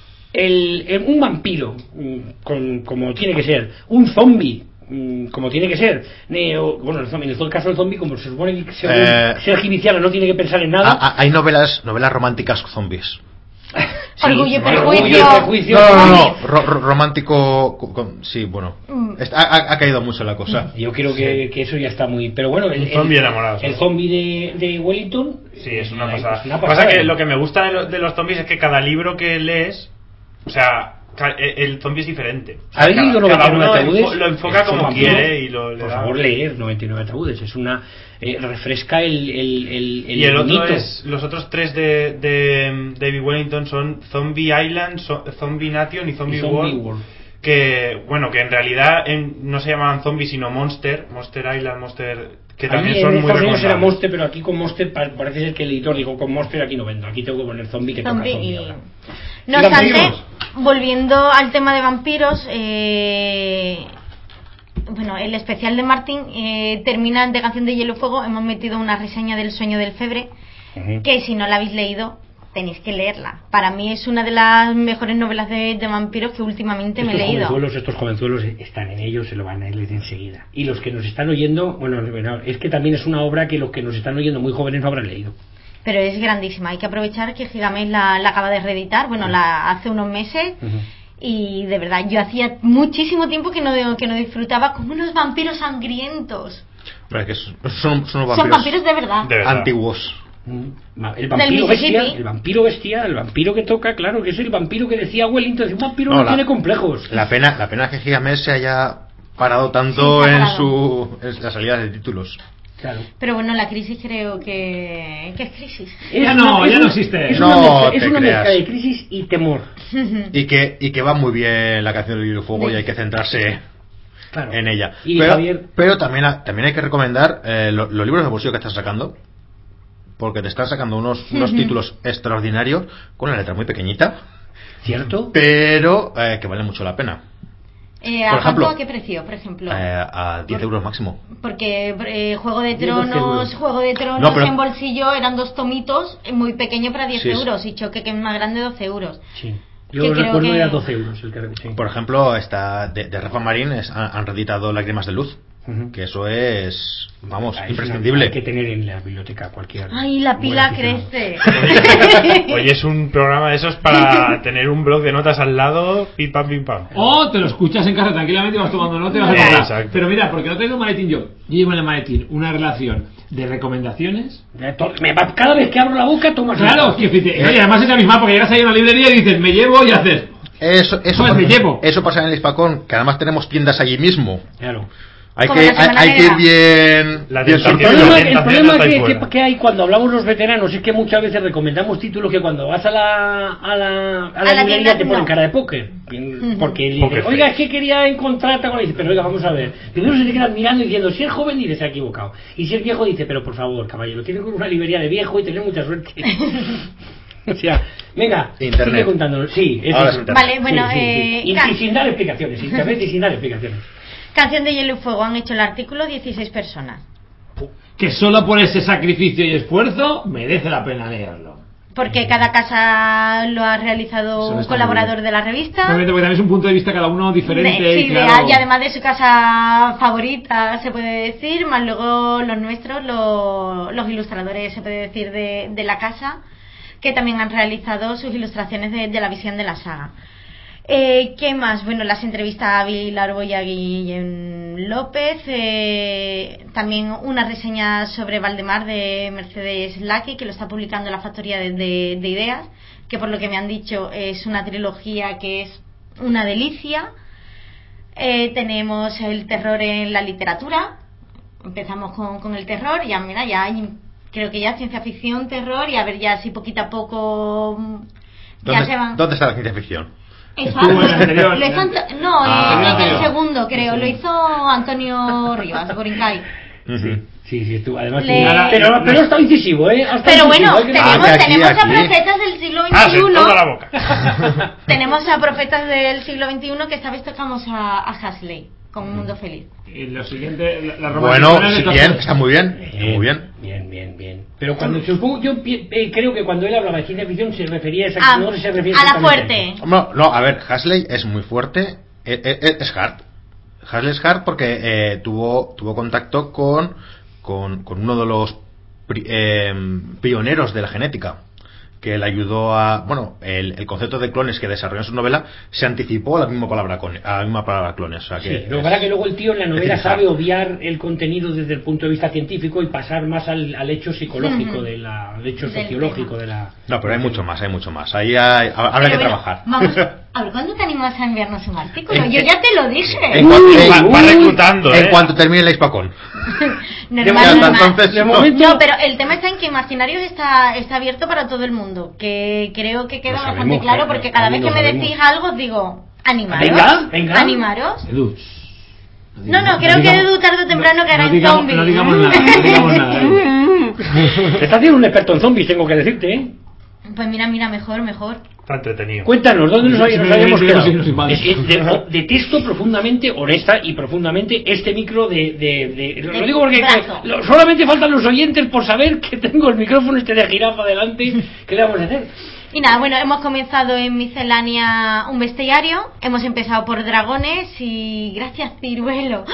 el, el- un vampiro, mm, con, como tiene que ser, un zombie, mm, como tiene que ser, neo, bueno, el zombie, en el caso del zombie, como se supone que según Eh, Sergio Viciana no tiene que pensar en nada. Ah, ah, hay novelas novelas románticas zombies. Sí, Orgullo y Orgullo Prejuicio. y Prejuicio. No, no, no, ro- ro- romántico con- con- sí, bueno. Mm. Está- ha, ha caído mucho la cosa. Yo creo que, que eso ya está muy. Pero bueno, el, Un zombie el- enamorado, el ¿no? zombie de, de Wellington. Sí, es una eh, pasada. es una Lo que pasa pasada. que lo que me gusta de, lo- de los zombies es que cada libro que lees, o sea, ca- el el zombie es diferente. O sea, ¿Habéis cada- leído cada noventa y nueve uno ataúdes? enfo- lo enfoca Son como vampiros. quiere y lo le Por da- favor, leer noventa y nueve ataúdes. Es una. Eh, refresca el. el, el, Y el otro mito. es, los otros tres de, de David Wellington son Zombie Island, So- Zombie Nation y Zombie, Y Zombie World, World. que bueno, que en realidad en- no se llamaban zombies sino Monster, Monster Island, Monster, que también Ahí son en muy Estados Unidos era recomendables. Monster, pero aquí con Monster pa- parece ser que el editor dijo: con Monster aquí no vendo, aquí tengo que poner zombie que Zombie toca zombie y- ahora. No Sigan, obstante, seguimos. volviendo al tema de vampiros, eh, bueno, el especial de Martín eh, termina de Canción de Hielo y Fuego. Hemos metido una reseña del Sueño del Febre, Ujú. que si no la habéis leído, tenéis que leerla. Para mí es una de las mejores novelas de, de vampiros que últimamente me he Estos leído. jovenzuelos, estos jovenzuelos están en ellos, se lo van a leer enseguida. Y los que nos están oyendo, bueno, bueno, es que también es una obra que los que nos están oyendo muy jóvenes no habrán leído. Pero es grandísima. Hay que aprovechar que Gigamesh la, la acaba de reeditar, bueno, la hace unos meses. Ujú. Y de verdad, yo hacía muchísimo tiempo que no, que no disfrutaba como unos vampiros sangrientos. Pero que son, son, son unos Son vampiros, vampiros de verdad. De verdad. antiguos. Mm. El Del vampiro Mississippi. bestia, el vampiro bestia, el vampiro que toca, claro, que es el vampiro que decía Wellington, un vampiro no, No, la- tiene complejos. La pena, la pena es que Gigamesh se haya parado tanto Sí, se ha en parado. su en las salidas de títulos. Claro. Pero bueno, la crisis creo que... ¿Qué es crisis? Ya Es no, una- es ya un- no existe. Es No una mezcla, te es una creas. mezcla de crisis y temor. Y que, y que va muy bien la canción del Hielo y Fuego y hay que centrarse Claro. en ella. Y pero, Javier, pero también, ha- también hay que recomendar eh, lo- los libros de bolsillo que estás sacando, porque te están sacando unos, unos títulos extraordinarios con una letra muy pequeñita, ¿cierto? pero eh, que valen mucho la pena. Eh, Por ¿A ejemplo, cuánto? ¿A qué precio, por ejemplo? Eh, a diez euros máximo. Porque eh, Juego de diez, doce Tronos, euros. Juego de Tronos No, pero- en bolsillo eran dos tomitos, eh, muy pequeño para diez Sí, sí. euros, y Choque, que es más grande, doce euros. Sí. Yo Que creo recuerdo que- era doce euros el que sí. Por ejemplo, está de, de Rafa Marín es- han, han reeditado Lágrimas de Luz, Ujú. que eso es, vamos, Ah, es imprescindible. una- Hay que tener en la biblioteca cualquier. Ay, la buen pila aficionado. crece. Hoy es un programa de esos para tener un blog de notas al lado, pim pam pim pam. O te lo escuchas en casa tranquilamente y vas tomando nota y vas a Sí, acordar. exacto. Pero mira, porque no traigo el maletín yo. Yo llevo en el maletín una relación de recomendaciones. Ya to- me va- Cada vez que abro la boca tomas Claro, nota. que fíjate, no, y además es la misma porque llegas ahí a una librería y dices, me llevo y haces. Eso, eso, Pues me llevo. eso pasa en el Hispacón, que además tenemos tiendas allí mismo. Claro. Hay Como que, la hay, semana hay que ir negra. bien. La bien tentación. El surtido. problema, la el tentación problema está ahí que, fuera. que- que hay cuando hablamos los veteranos es que muchas veces recomendamos títulos que cuando vas a la, a la, a la, A la librería tienda, te ponen no. cara de póker. Porque dice, Poker oiga, face. es que quería encontrar tal cosa. Y dice, pero oiga, vamos a ver. Primero se te quedan mirando diciendo, si es joven, dice, se ha equivocado. Y si es viejo, dice, pero por favor, caballero, tiene que ir a una librería de viejo y tener mucha suerte. O sea, venga, Internet. sigue contándonos. Sí, es Ahora eso. es internet. Vale, bueno, Sí, sí, sí. eh, Y, ca- y sin dar explicaciones, internet y sin dar explicaciones. Canción de Hielo y Fuego, han hecho el artículo dieciséis personas. Que solo por ese sacrificio y esfuerzo merece la pena leerlo. Porque cada casa lo ha realizado Eso un está colaborador muy bien. de la revista. Realmente, porque también es un punto de vista cada uno diferente. De- sí, y de- claro, y además de su casa favorita, se puede decir, más luego los nuestros, los, los ilustradores, se puede decir, de, de la casa, que también han realizado sus ilustraciones de, de la visión de la saga. Eh, ¿Qué más? Bueno, las entrevistas a Vilar Boya y Guillem López, eh, también una reseña sobre Valdemar de Mercedes Lackey, que lo está publicando la Factoría de, de, de Ideas, que por lo que me han dicho es una trilogía que es una delicia. Eh, tenemos el terror en la literatura, empezamos con, con el terror, ya mira, ya hay, creo que ya ciencia ficción, terror, y a ver ya si poquito a poco ya ¿Dónde, se van. ¿Dónde está la ciencia ficción? Exacto. Estuvo en el anterior. Lo hizo Anto- no, Ah, en, en el anterior. segundo creo, lo hizo Antonio Rivas, Gorincay. Ujú. Sí, sí, tú, además. Le- tú- pero, pero está incisivo, ¿eh? Ha estado Pero incisivo, bueno, hay que- tenemos, Ah, que aquí, tenemos a aquí. profetas del siglo Ah, se veintiuno. toda la boca. Tenemos a profetas del siglo veintiuno que esta vez tocamos a, a Hasley con Un Mundo Feliz. Y lo siguiente, la, la Bueno, romantización sí, de bien, Tolstoy. está muy bien. Está muy bien. Bien, bien, bien. Pero cuando supongo, yo pi- eh, creo que cuando él hablaba de ciencia ficción se refería A, exactamente, no se refiere a la exactamente fuerte. No, no, a ver, Hasley es muy fuerte. Es, es, es hard. Hasley es hard porque eh, tuvo, tuvo contacto con, con, con uno de los pri- eh, pioneros de la genética, que le ayudó a, bueno, el, el concepto de clones que desarrolló en su novela se anticipó a la misma palabra, con, a la misma palabra clones. O sea, Sí, que lo que es- pasa es que luego el tío en la novela es sabe hard. obviar el contenido desde el punto de vista científico y pasar más al, al hecho psicológico, Ujú. de la, al hecho Del sociológico tema. de la... No, pero hay mucho más, hay mucho más. Ahí hay, habrá Pero que bueno, trabajar. Vamos, a ver, ¿cuándo te animas a enviarnos un artículo? En- Yo ya te lo dije. En, cuanto, Uy, en- Va, va reclutando, en ¿eh? cuanto termine el Xpacón. Normal, Y hasta normal. entonces, De no. momento- No, pero el tema está en que Imaginarios está, está abierto para todo el mundo, que creo que queda Lo bastante sabemos, claro, claro, porque cada vez lo que me sabemos. decís algo os digo, animaros, Venga, venga. animaros. Edu. No, no, creo que Edu tarde o temprano caerá no en digamos, zombie. no digamos nada, no digamos nada. Edu. Te estás haciendo un experto en zombies, tengo que decirte, ¿eh? Pues mira, mira, mejor, mejor. Está entretenido. Cuéntanos, ¿dónde nos, Sí, nos sí, habíamos sí, quedado? sí, sí, sí, Es- es de- detesto profundamente, honesta y profundamente, este micro de... de, de- lo De digo porque brazo. que- lo- solamente faltan los oyentes por saber que tengo el micrófono este de jirafa delante. ¿Qué le vamos a hacer? Y nada, bueno, hemos comenzado en Miscelánea un bestiario, hemos empezado por dragones y gracias Ciruelo.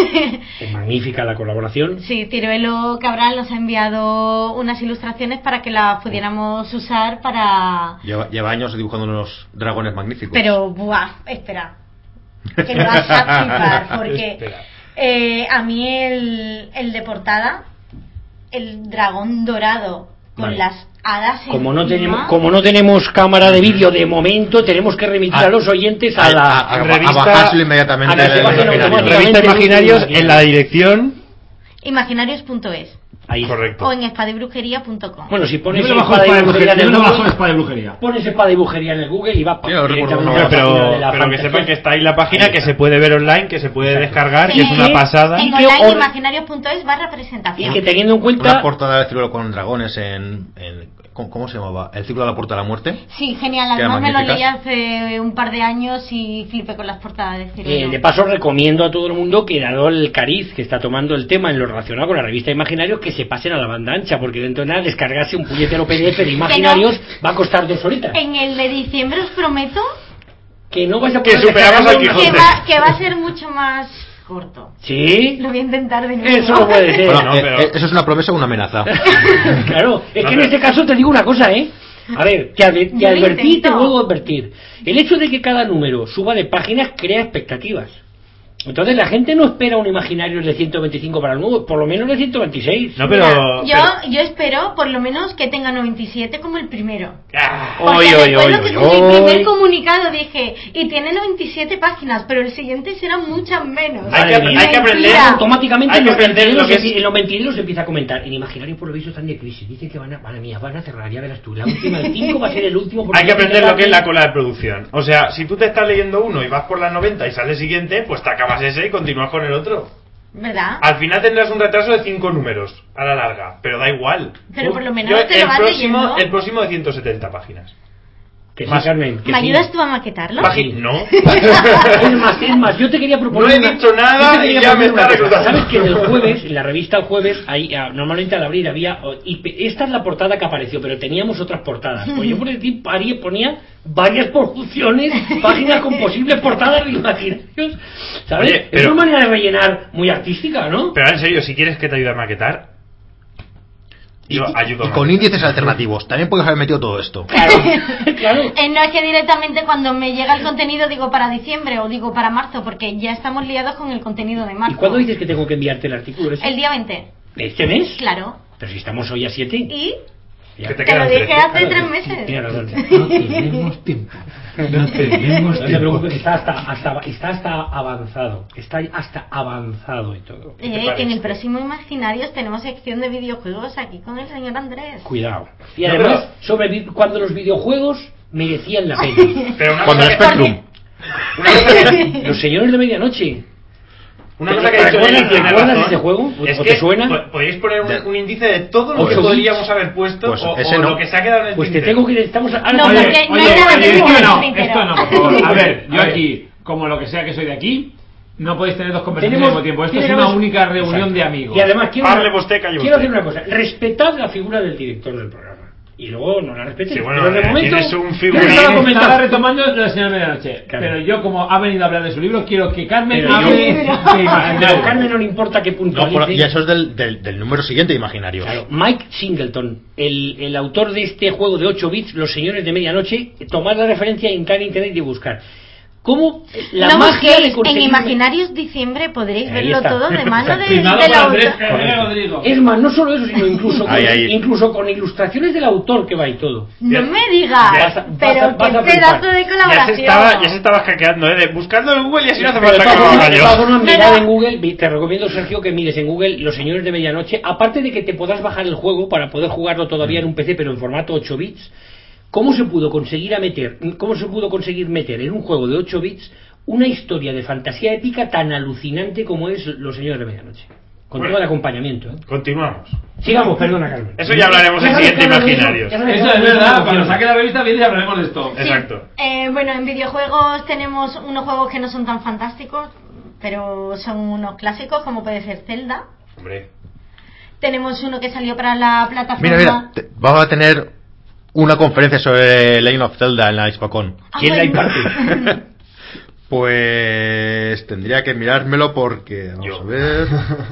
Es magnífica la colaboración. Sí, Ciruelo Cabral nos ha enviado unas ilustraciones para que las pudiéramos usar para... Lleva, lleva años dibujando unos dragones magníficos. Pero, buah, espera, que lo vas a flipar, porque Espera. eh, a mí el, el de portada, el dragón dorado con Vale. las hadas Como no, encima, tenemos, como no tenemos cámara de vídeo de momento, tenemos que remitir a, A- los oyentes a, a la... a- a- a revista- bajárselo inmediatamente a que se del bajen imaginario. automáticamente. Revista Imaginarios en la dirección. imaginarios punto es Ahí. Correcto. o en espadebrujería punto com. Bueno, si Yo pones me lo bajo espada espada y de brujería brujería. en Yo el me lo bajo Google, espada de brujería. pones espada y brujería en el Google y va pa- Sí, yo recuerdo directamente una- a la Pero, página de la pero que fantasía. sepan que está ahí la página, que se puede ver online, que se puede Exacto. descargar, que es una Eh, pasada. En Y que online or- imaginarios punto es barra Y presentación. que teniendo en Una cuenta... portada de Ciruelo con dragones en, en- ¿cómo, cómo se llamaba? El ciclo de la puerta de la muerte. Sí, genial, Quedan además me lo leí magníficas. hace un par de años y flipé con las portadas de Ciruelo. Eh, de paso recomiendo a todo el mundo que dado el cariz que está tomando el tema en lo relacionado con la revista Imaginarios, que se pasen a la banda ancha, porque dentro de nada descargarse un puñetero P D F de Imaginarios va a costar dos horitas. En el de diciembre os prometo Que no vais a Que poder superamos descargarlo al en una- que Quijote. va, que va a ser mucho más corto. ¿Sí? Lo voy a intentar de nuevo. Eso no puede ser. Bueno, no, eh, pero- eh, ¿eso es una promesa o una amenaza? Claro, es No, que en pero- este caso te digo una cosa, ¿eh? A ver, te, adver- te Yo lo advertí y te intento. vuelvo a advertir. El hecho de que cada número suba de páginas crea expectativas. Entonces la gente no espera un imaginario de ciento veinticinco para el nuevo, por lo menos de ciento veintiséis. No, pero, Mira, yo, pero... yo espero por lo menos que tenga noventa y siete como el primero. Ah, Porque Oy, oy, recuerdo oy, que oy, con mi oy. primer comunicado dije, y tiene noventa y siete páginas, pero el siguiente será muchas menos. Hay que- Madre hay que aprender- Mentira. Automáticamente Hay en que los, aprender mentideros lo que se- es- en los mentideros se empieza a comentar. En imaginario por lo visto están de crisis. Dicen que van a, madre mía, van a cerrar, ya verás tú. La última, el cinco va a ser el último. porque Hay que aprender ya lo que es va- la cola de producción. O sea, si tú te estás leyendo uno y vas por las noventa y sale el siguiente, pues te acabas ese y continúas con el otro. ¿Verdad? Al final tendrás un retraso de cinco números a la larga, pero da igual. Pero por lo menos Yo, te el lo vas próximo, leyendo. el próximo de ciento setenta páginas. Que sí, Más- Carmen, que ¿Me sí. ayudas tú a maquetarlo? Págin- no. Es más, es más, yo te quería proponer. No he una- dicho nada yo te quería y ya me proponer una está cosa. reclutando. ¿Sabes que en el jueves, en la revista El Jueves, ahí, ah, normalmente al abrir había. oh, y pe- esta es la portada que apareció, pero teníamos otras portadas. Pues yo por el tiempo haría- ponía varias producciones, páginas con posibles portadas de imaginarios. ¿Sabes? Oye, Es pero- una manera de rellenar muy artística, ¿no? Pero en serio, si quieres que te ayude a maquetar, Y, yo ayudo a y con maquetar. índices alternativos. También puedes haber metido todo esto. Claro, claro. Eh, no es que directamente cuando me llega el contenido digo para diciembre o digo para marzo, porque ya estamos liados con el contenido de marzo. ¿Y cuándo dices que tengo que enviarte el artículo ese? El día veinte. ¿Este mes? Claro. Pero si estamos hoy a siete. Y Que te te lo quedan dije trece. hace tres meses. Tienes razón. No tenemos tiempo. No tenemos No te tiempo. preocupes, está hasta, hasta, está hasta avanzado. Está hasta avanzado y todo. te Eh, que en parece? el próximo Imaginarios tenemos sección de videojuegos aquí con el señor Andrés. Cuidado. Y No, además, sobre vi- cuando los videojuegos merecían la pena. Pero una Cuando cosa el que- Spectrum. Una cosa que, Los señores de medianoche. una cosa que ha dicho ¿Recuerdas- Eli tiene recuerdas razón, ese juego? ¿O- es o que te suena? po- podéis poner un, De- un índice de todo lo Ocho que bits. podríamos haber puesto Pues o, ese o no. lo que se ha quedado en el Pues te tintero. tengo que estamos ahora No, oye, porque no Oye, hay nada oye, que esto decir no, en el tintero. esto no, por favor. A ver, yo A ver. aquí, como lo que sea que soy de aquí, no podéis tener dos conversaciones tenemos- al mismo tiempo. Esto es tenemos- una única reunión Exacto. de amigos. Y además quiero, Hable usted, calle quiero usted. hacer una cosa. Respetad la figura del director del programa. Y luego no la respetéis. Sí, bueno, Pero de eh, momento, tienes un yo figurín. estaba Estaba comentando- retomando lo de Señor Medianoche. Claro. Pero yo, como ha venido a hablar de su libro, quiero que Carmen Pero hable yo- de Pero Imaginarios. a Carmen no le importa que No, puntualice. por- y eso es del, del, del número siguiente de Imaginarios. Claro, Mike Singleton, el, el autor de este juego de ocho bits, Los Señores de Medianoche, tomad la referencia, entrar en internet y buscar. ¿Cómo la no magia busquéis, de en conseguir... Imaginarios diciembre podréis Ahí verlo está. todo de mano de, Firmado del por Andrés autor. Herrera Rodrigo. Es más, no solo eso, sino incluso con, Ahí, ahí. incluso con ilustraciones del autor que va y todo. No Ya- me digas, ya vas a- vas pero a- vas qué a pedazo flipar. de Ya se colaboración. estaba, ya se estaba hackeando, ¿eh? De, buscando en Google y así no hace Pero de falta que todas lo formas, haga de todas yo. formas, Pero- mirad en Google, vi- te recomiendo, Sergio, que mires en Google Los Señores de Medianoche, aparte de que te podrás bajar el juego para poder jugarlo todavía en un P C, pero en formato ocho bits. ¿Cómo se pudo conseguir a meter, cómo se pudo conseguir meter en un juego de ocho bits una historia de fantasía épica tan alucinante como es Los Señores de Medianoche? Con Bueno. todo el acompañamiento, ¿eh? Continuamos. Sigamos, perdona, Carmen. Eso ya hablaremos en Ya sabes siguiente que hablo de eso, Imaginarios. ya sabes que Eso hablo es de eso, verdad, no cuando funciona. saque la revista bien ya hablaremos de esto. Sí. Exacto. Eh, bueno, en videojuegos tenemos unos juegos que no son tan fantásticos, pero son unos clásicos, como puede ser Zelda. Hombre. Tenemos uno que salió para la plataforma. Mira, mira, te- vamos a tener una conferencia sobre Legend of Zelda en la Xpocon. Ah, ¿Quién la bueno. imparte? Pues tendría que mirármelo porque, vamos Yo. a ver.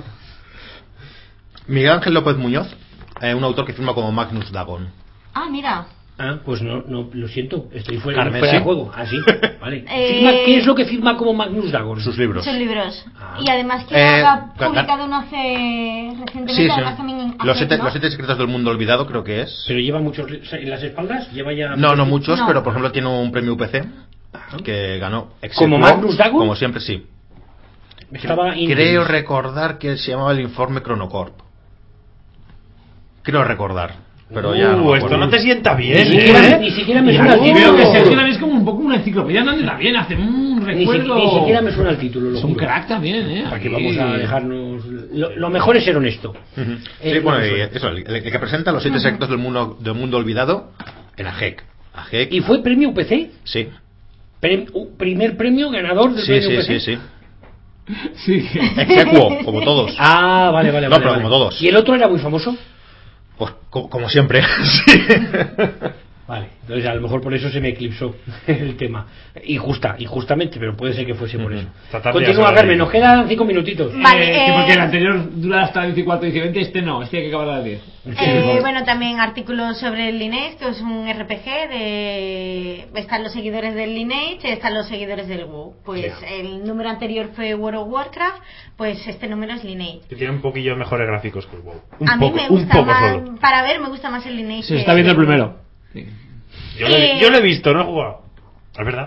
Miguel Ángel López Muñoz, eh, un autor que firma como Magnus Dagon. Ah, mira. Ah, pues no, no, lo siento, estoy fuera, Carmen, fuera ¿sí? de juego. Ah, sí, vale. Eh, Firma- ¿Qué es lo que firma como Magnus Dagon? Sus libros. Sus libros. Ah. Y además que Eh, ha ca- publicado uno hace recientemente, Sí, sí. además también en Los Hackett, siete, ¿no? los siete secretos del mundo olvidado, creo que es. Pero lleva muchos li- en las espaldas, lleva ya... No, no muchos, No. pero por ejemplo tiene un premio U P C que ganó. Ex ¿Como aequo, Magnus Dagon? Como siempre, sí. Estaba Creo recordar que se llamaba el informe Chronocorp. Creo recordar, pero ya no Uh, me esto acuerdo. no te sienta Ni bien, siquiera, ¿eh? ni siquiera me Y suena el aquí título. veo que Sergio también es como un poco una enciclopedia, no anda bien, hace un Ni, si- recuerdo. ni siquiera me suena el título, lo Es un juro. crack también, ¿eh? Para que Aquí- vamos a dejarnos... Lo, lo mejor es ser honesto. Ujú. Eh, Sí, bueno, no me y suena. eso, el, el que presenta los siete secretos del mundo, del mundo olvidado en A G E C. A G E C, ¿Y fue premio U P C? sí. Prem- u- primer premio ganador del Sí, premio sí, U P C. sí, sí. Sí. Ex aequo, como todos. Ah, vale, vale, No, vale, pero vale. como todos. ¿Y el otro era muy famoso? Pues co- como siempre. Sí. Vale, entonces a lo mejor por eso se me eclipsó el tema. Injusta, injustamente, pero puede ser que fuese por eso. Continúa, Carmen, nos quedan cinco minutitos. Vale, eh, eh, sí, porque el anterior dura hasta diez y cuarto, dice veinte, este no, este hay que acabar a las diez. Eh, bueno, también artículos sobre el Lineage, que es un R P G de... Están los seguidores del Lineage, están los seguidores del WoW. Pues Ya. el número anterior fue World of Warcraft, pues este número es Lineage. Que tiene un poquillo mejores gráficos que el WoW. Un A mí poco, me un gusta poco más, solo. para ver me gusta más el Lineage. Se que está viendo el WoW. primero. Sí. Yo lo, he, Eh, yo lo he visto, no he jugado. Es verdad.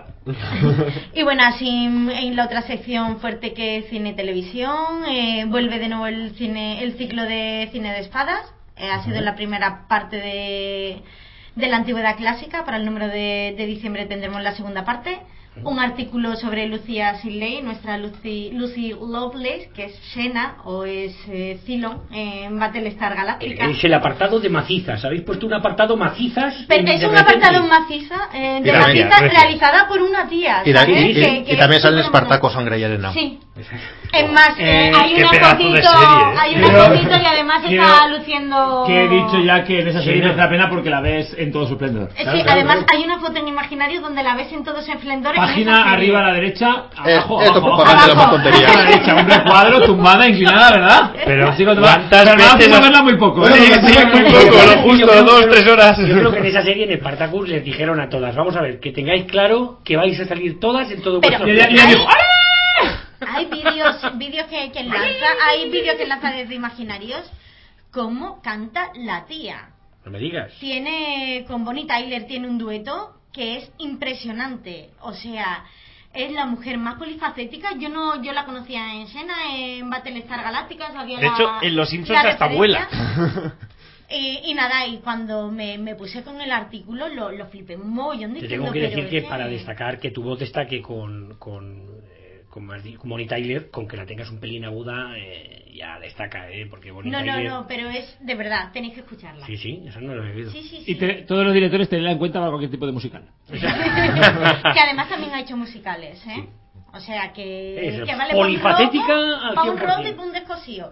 Y bueno, así en la otra sección fuerte que es cine y televisión, eh, vuelve de nuevo el cine, el ciclo de cine de espadas. Eh, ha sido la primera parte de, de la antigüedad clásica. Para el número de, de diciembre tendremos la segunda parte. Un artículo sobre Lucía Sidley, nuestra Lucy, Lucy Lovelace, que es Xena o es eh, Cylon en Battlestar Galactica. Es el apartado de macizas. ¿Habéis puesto un apartado macizas? Pero en es un Independente? apartado maciza, eh, de Y también- maciza recia. realizada por una tía. Y, la- ¿sabes? y- y- Que- que y también es sale el súper Espartaco Sangre y Arena. Sí. Es más, eh, Eh, hay qué una pedazo de fotito, serie, ¿eh? hay una Pero- fotito y además Quiero- está luciendo. Que he dicho ya que en esa serie Sí, merece no. la pena porque la ves en todo su esplendor. Es Claro, que claro, además claro. hay una foto en imaginario donde la ves en todo su esplendor. en esa Página serie. arriba a la derecha, abajo, esto abajo, por parte de la abajo. tontería. A la derecha, un recuadro, tumbada, inclinada, ¿verdad? Pero Así cuando va- ¿cuántas pero nada, veces puedo has- verla muy poco, ¿eh? Sí, sí, muy poco, lo justo, Yo creo- dos, tres horas. Yo creo que en esa serie, en Spartacus, les dijeron a todas: vamos a ver, que tengáis claro que vais a salir todas en todo Pero- vuestro. Y ella- y ella Hay- dijo, ¡ah! Hay vídeos, vídeos que, que lanza, hay vídeos que lanza desde imaginarios. ¿Cómo canta la tía? No me digas. Tiene con Bonnie Tyler tiene un dueto que es impresionante. O sea, es la mujer más polifacética. Yo no, yo la conocía en Xena, en Battlestar Galactica. Sabía De la- hecho, en Los Simpsons la hasta referencia. vuela. Y, y nada, y cuando me, me puse con el artículo lo, lo flipé un mogollón Te diciendo, tengo que pero decir que es para destacar que tu voz destaque con con eh, con, más di- con Bonnie Tyler, con que la tengas un pelín aguda, eh, ya destaca, eh, porque Bonnie No, no, Tyler. no, pero es de verdad, tenéis que escucharla. Sí, sí, eso no lo he oído. Sí, sí, sí. Y te- todos los directores tenerla en cuenta para cualquier tipo de musical. Que además también ha hecho musicales, ¿eh? O sea que, Es que vale polifacética pa' un al roto, pa' un cien por cien. roto y pa' un descosío.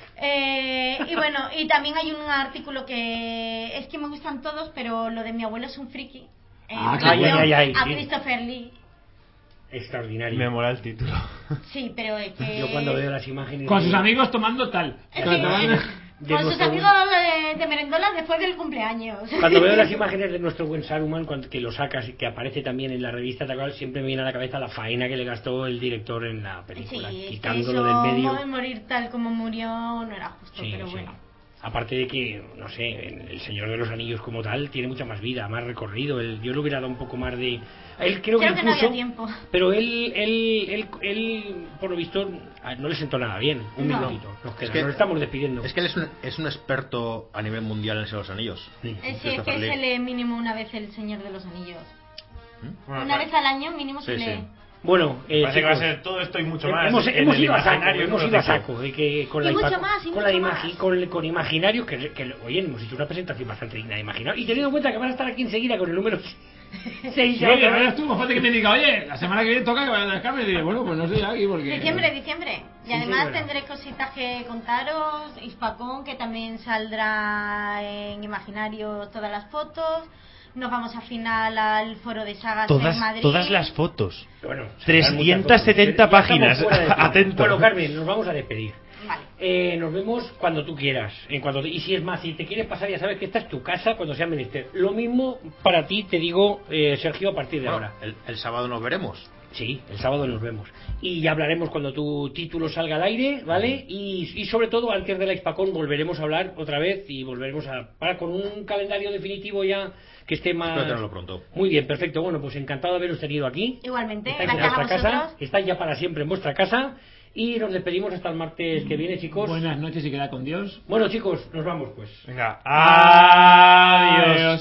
Eh, y bueno, y también hay un artículo que es que me gustan todos, pero lo de mi abuelo es un friki. En Ah, qué relación bueno. Ay, ay, ay, a sí. Christopher Lee. Extraordinario. Me mola el título. Sí, pero es que... Yo cuando veo las imágenes. Con de- sus amigos tomando tal. Es Con- que- de con sus nuestro- amigos de, de merendolas después del cumpleaños. Cuando veo las imágenes de nuestro buen Saruman, cuando, que lo sacas y que aparece también en la revista, tal cual, siempre me viene a la cabeza la faena que le gastó el director en la película, Sí, es que quitándolo eso, del medio. mo- morir tal como murió no era justo, Sí, pero sí. bueno. Aparte de que, no sé, El Señor de los Anillos como tal tiene mucha más vida, más recorrido. Él, yo le hubiera dado un poco más de... Él creo, Creo que que no incluso... había tiempo. Pero él, él, él, él, por lo visto, a- no le sentó nada bien. Un No. minutito. Nos, queda, Es que- nos estamos despidiendo. Es que él es un, es un experto a nivel mundial en el Señor de los Anillos. Sí. Eh, sí, es Christopher que Lee. se lee mínimo una vez El Señor de los Anillos. Bueno, Una vez al año mínimo se Sí, lee. sí. Bueno, eh, Parece que va a chicos, ser todo esto y mucho más. Hemos, en hemos el ido a saco, imaginario hemos que ido a nos dice. saco. eh, que con Y la mucho ipa- más, y con, la mucho imagi- más. con, con imaginarios, que, que, oye, hemos hecho una presentación bastante digna de imaginar. Y teniendo en cuenta que van a estar aquí enseguida con el número seis. Sí, ya verás tú, más falta que te diga, oye, la semana que viene toca que vaya a descargar. Y diré, bueno, pues no sé aquí porque. Diciembre, diciembre. Y Sí, además sí, verdad. tendré cositas que contaros. Hispacón, que también saldrá en Imaginario todas las fotos. Nos vamos al final al foro de sagas Todas, en Madrid. todas las fotos. Bueno, trescientas setenta ya estamos páginas. fuera de tiempo. Atento. Bueno, Carmen, nos vamos a despedir. Vale. Eh, nos vemos cuando tú quieras. En cuanto te- y si es más, si te quieres pasar, ya sabes que esta es tu casa cuando sea menester. Lo mismo para ti, te digo, eh, Sergio, a partir de Bueno, ahora. el, el sábado nos veremos. Sí, el sábado nos vemos. Y ya hablaremos cuando tu título salga al aire, ¿vale? Y, y sobre todo, antes de la Hispacón volveremos a hablar otra vez y volveremos a... para con un calendario definitivo ya que esté más... Espero tenerlo pronto. Muy bien, perfecto. Bueno, pues encantado de haberos tenido aquí. Igualmente, Estáis en gracias a vuestra vosotros. casa, estáis ya para siempre en vuestra casa. Y nos despedimos hasta el martes que viene, chicos. Buenas noches y queda con Dios. Bueno, chicos, nos vamos pues. Venga, adiós. Adiós.